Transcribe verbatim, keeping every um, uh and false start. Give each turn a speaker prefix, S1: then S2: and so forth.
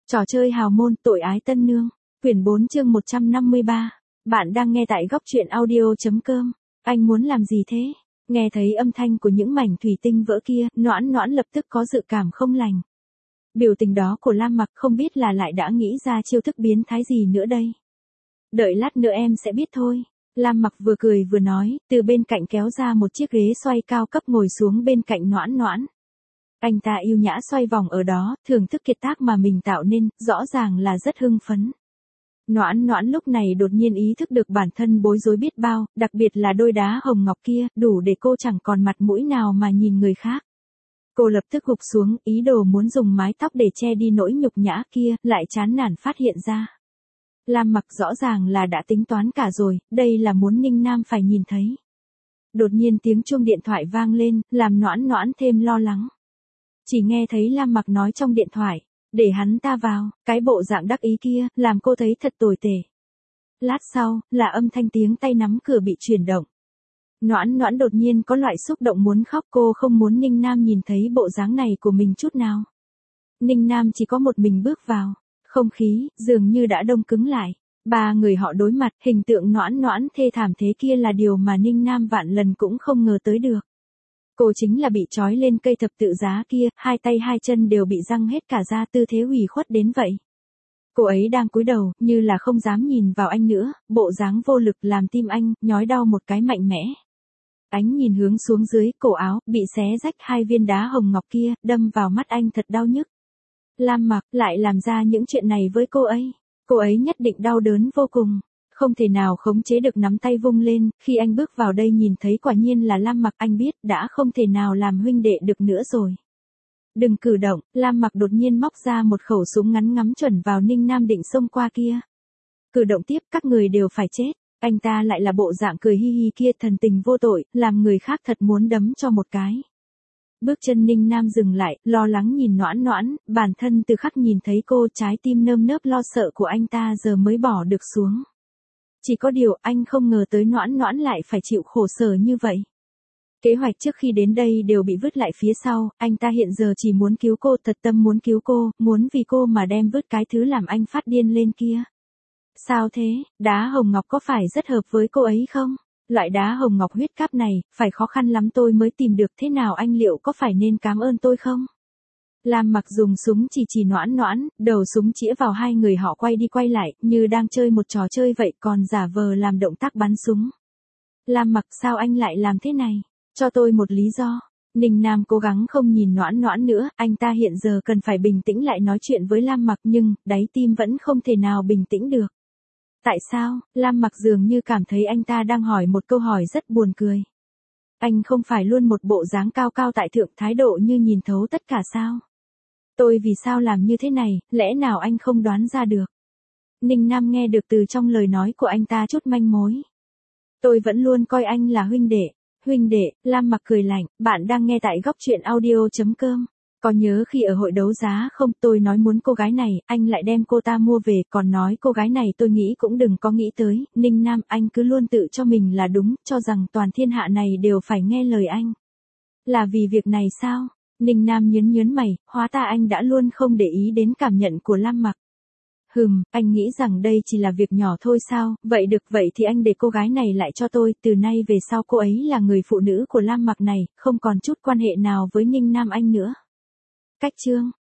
S1: Trò chơi hào môn tội ái tân nương. Quyển bốn chương một trăm năm mươi ba. Bạn đang nghe tại góc truyện audio.com. Anh muốn làm gì thế? Nghe thấy âm thanh của những mảnh thủy tinh vỡ kia, Noãn Noãn lập tức có dự cảm không lành. Biểu tình đó của Lam Mặc không biết là lại đã nghĩ ra chiêu thức biến thái gì nữa đây. Đợi lát nữa em sẽ biết thôi. Lam Mặc vừa cười vừa nói, từ bên cạnh kéo ra một chiếc ghế xoay cao cấp ngồi xuống bên cạnh Noãn Noãn. Anh ta yêu nhã xoay vòng ở đó, thưởng thức kiệt tác mà mình tạo nên, rõ ràng là rất hưng phấn. Noãn Noãn lúc này đột nhiên ý thức được bản thân bối rối biết bao, đặc biệt là đôi đá hồng ngọc kia, đủ để cô chẳng còn mặt mũi nào mà nhìn người khác. Cô lập tức gục xuống, ý đồ muốn dùng mái tóc để che đi nỗi nhục nhã kia, lại chán nản phát hiện ra. Lam Mặc rõ ràng là đã tính toán cả rồi, đây là muốn Ninh Nam phải nhìn thấy. Đột nhiên tiếng chuông điện thoại vang lên, làm Noãn Noãn thêm lo lắng. Chỉ nghe thấy Lam Mặc nói trong điện thoại, để hắn ta vào, cái bộ dạng đắc ý kia, làm cô thấy thật tồi tệ. Lát sau, là âm thanh tiếng tay nắm cửa bị chuyển động. Noãn Noãn đột nhiên có loại xúc động muốn khóc, cô không muốn Ninh Nam nhìn thấy bộ dáng này của mình chút nào. Ninh Nam chỉ có một mình bước vào, không khí, dường như đã đông cứng lại. Ba người họ đối mặt, hình tượng Noãn Noãn thê thảm thế kia là điều mà Ninh Nam vạn lần cũng không ngờ tới được. Cô chính là bị trói lên cây thập tự giá kia, hai tay hai chân đều bị giăng hết cả ra, tư thế ủy khuất đến vậy. Cô ấy đang cúi đầu, như là không dám nhìn vào anh nữa, bộ dáng vô lực làm tim anh nhói đau một cái mạnh mẽ. Ánh nhìn hướng xuống dưới, cổ áo bị xé rách, hai viên đá hồng ngọc kia đâm vào mắt anh thật đau nhức. Lam Mặc lại làm ra những chuyện này với cô ấy, cô ấy nhất định đau đớn vô cùng. Không thể nào khống chế được nắm tay vung lên, khi anh bước vào đây nhìn thấy quả nhiên là Lam Mặc, anh biết đã không thể nào làm huynh đệ được nữa rồi. Đừng cử động, Lam Mặc đột nhiên móc ra một khẩu súng ngắn ngắm chuẩn vào Ninh Nam định xông qua kia. Cử động tiếp, các người đều phải chết. Anh ta lại là bộ dạng cười hi hi kia, thần tình vô tội, làm người khác thật muốn đấm cho một cái. Bước chân Ninh Nam dừng lại, lo lắng nhìn Noãn Noãn, bản thân từ khắc nhìn thấy cô, trái tim nơm nớp lo sợ của anh ta giờ mới bỏ được xuống. Chỉ có điều anh không ngờ tới Noãn Noãn lại phải chịu khổ sở như vậy. Kế hoạch trước khi đến đây đều bị vứt lại phía sau, anh ta hiện giờ chỉ muốn cứu cô, thật tâm muốn cứu cô, muốn vì cô mà đem vứt cái thứ làm anh phát điên lên kia. Sao thế, đá hồng ngọc có phải rất hợp với cô ấy không? Loại đá hồng ngọc huyết cáp này, phải khó khăn lắm tôi mới tìm được, thế nào anh liệu có phải nên cảm ơn tôi không? Lam Mặc dùng súng chỉ chỉ Noãn Noãn, đầu súng chĩa vào hai người họ quay đi quay lại, như đang chơi một trò chơi vậy, còn giả vờ làm động tác bắn súng. Lam Mặc, sao anh lại làm thế này? Cho tôi một lý do. Ninh Nam cố gắng không nhìn Noãn Noãn nữa, anh ta hiện giờ cần phải bình tĩnh lại nói chuyện với Lam Mặc, nhưng đáy tim vẫn không thể nào bình tĩnh được. Tại sao? Lam Mặc dường như cảm thấy anh ta đang hỏi một câu hỏi rất buồn cười. Anh không phải luôn một bộ dáng cao cao tại thượng, thái độ như nhìn thấu tất cả sao? Tôi vì sao làm như thế này, lẽ nào anh không đoán ra được? Ninh Nam nghe được từ trong lời nói của anh ta chút manh mối. Tôi vẫn luôn coi anh là huynh đệ. Huynh đệ, Lam Mặc cười lạnh, bạn đang nghe tại góc truyện audio.com. Có nhớ khi ở hội đấu giá không, tôi nói muốn cô gái này, anh lại đem cô ta mua về, còn nói cô gái này tôi nghĩ cũng đừng có nghĩ tới. Ninh Nam, anh cứ luôn tự cho mình là đúng, cho rằng toàn thiên hạ này đều phải nghe lời anh. Là vì việc này sao? Ninh Nam nhớn nhớn mày, hóa ra anh đã luôn không để ý đến cảm nhận của Lam Mặc. Hừm, anh nghĩ rằng đây chỉ là việc nhỏ thôi sao? Vậy được, vậy thì anh để cô gái này lại cho tôi, từ nay về sau cô ấy là người phụ nữ của Lam Mặc này, không còn chút quan hệ nào với Ninh Nam anh nữa. Cách chương